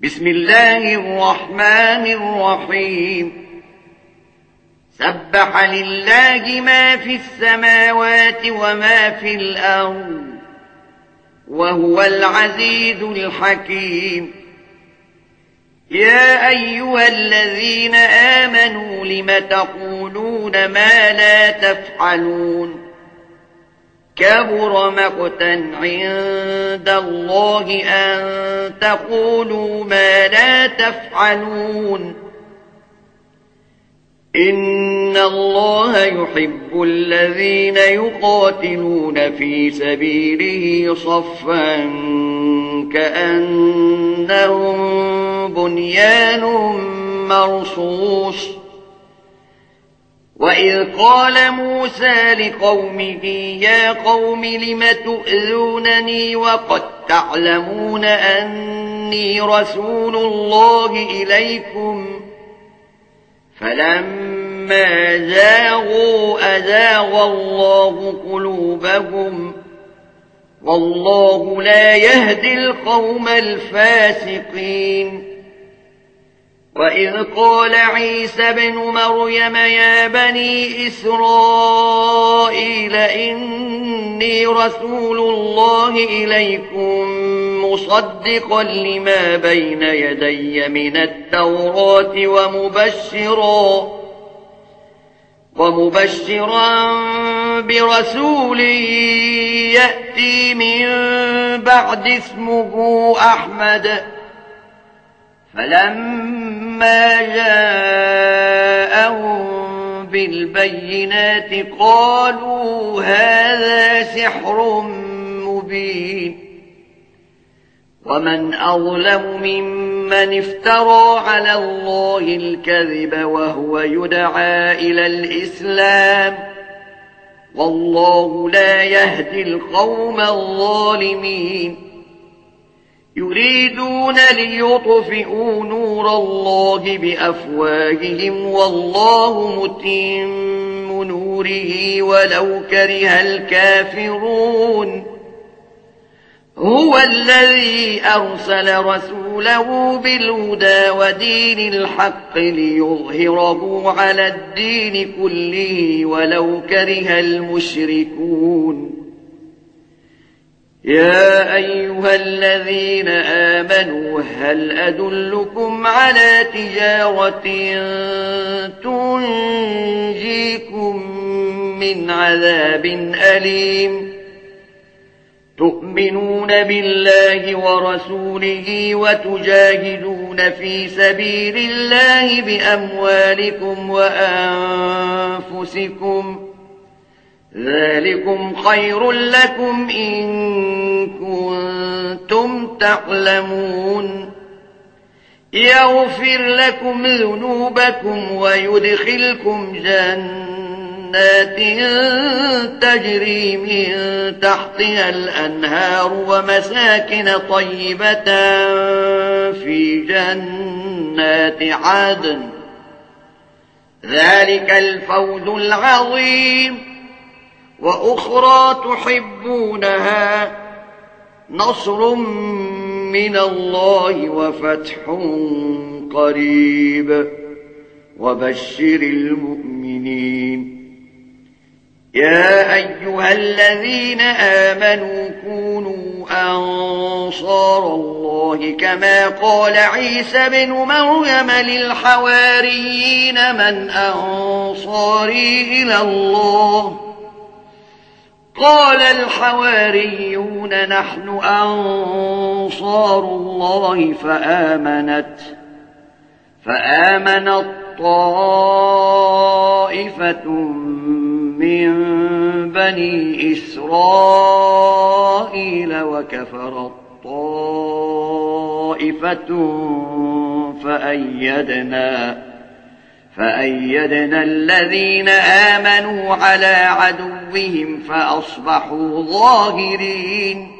بسم الله الرحمن الرحيم سبح لله ما في السماوات وما في الأرض وهو العزيز الحكيم يا أيها الذين آمنوا لم تقولون ما لا تفعلون كبر مقتا عند الله أن تقولوا ما لا تفعلون إن الله يحب الذين يقاتلون في سبيله صفا كأنهم بنيان مرصوص وإذ قال موسى لقومه يا قوم لم تؤذونني وقد تعلمون أني رسول الله إليكم فلما زاغوا أزاغ الله قلوبهم والله لا يهدي القوم الفاسقين وإذ قال عيسى ابن مريم يا بني إسرائيل إني رسول الله إليكم مصدقا لما بين يدي من التوراة ومبشرا برسول يأتي من بعد اسمه أحمد فلما جاءهم بالبينات قالوا هذا سحر مبين ومن أظلم ممن افترى على الله الكذب وهو يدعى إلى الإسلام والله لا يهدي القوم الظالمين يريدون ليطفئوا نور الله بأفواههم والله متم نوره ولو كره الكافرون هو الذي أرسل رسوله بالهدى ودين الحق ليظهره على الدين كله ولو كره المشركون يا أيها الذين آمنوا هل أدلكم على تجارة تنجيكم من عذاب أليم تؤمنون بالله ورسوله وتجاهدون في سبيل الله بأموالكم وأنفسكم ذلكم خير لكم إن كنتم تعلمون يغفر لكم ذنوبكم ويدخلكم جنات تجري من تحتها الأنهار ومساكن طيبة في جنات عدن ذلك الفوز العظيم وأخرى تحبونها نصر من الله وفتح قريب وبشر المؤمنين يا أيها الذين آمنوا كونوا أنصار الله كما قال عيسى بن مريم للحواريين من أنصاري إلى الله قال الحواريون نحن أنصار الله فآمنت طائفة من بني إسرائيل وكفرت طائفة فأيدنا الذين آمنوا على عدوهم فأصبحوا ظاهرين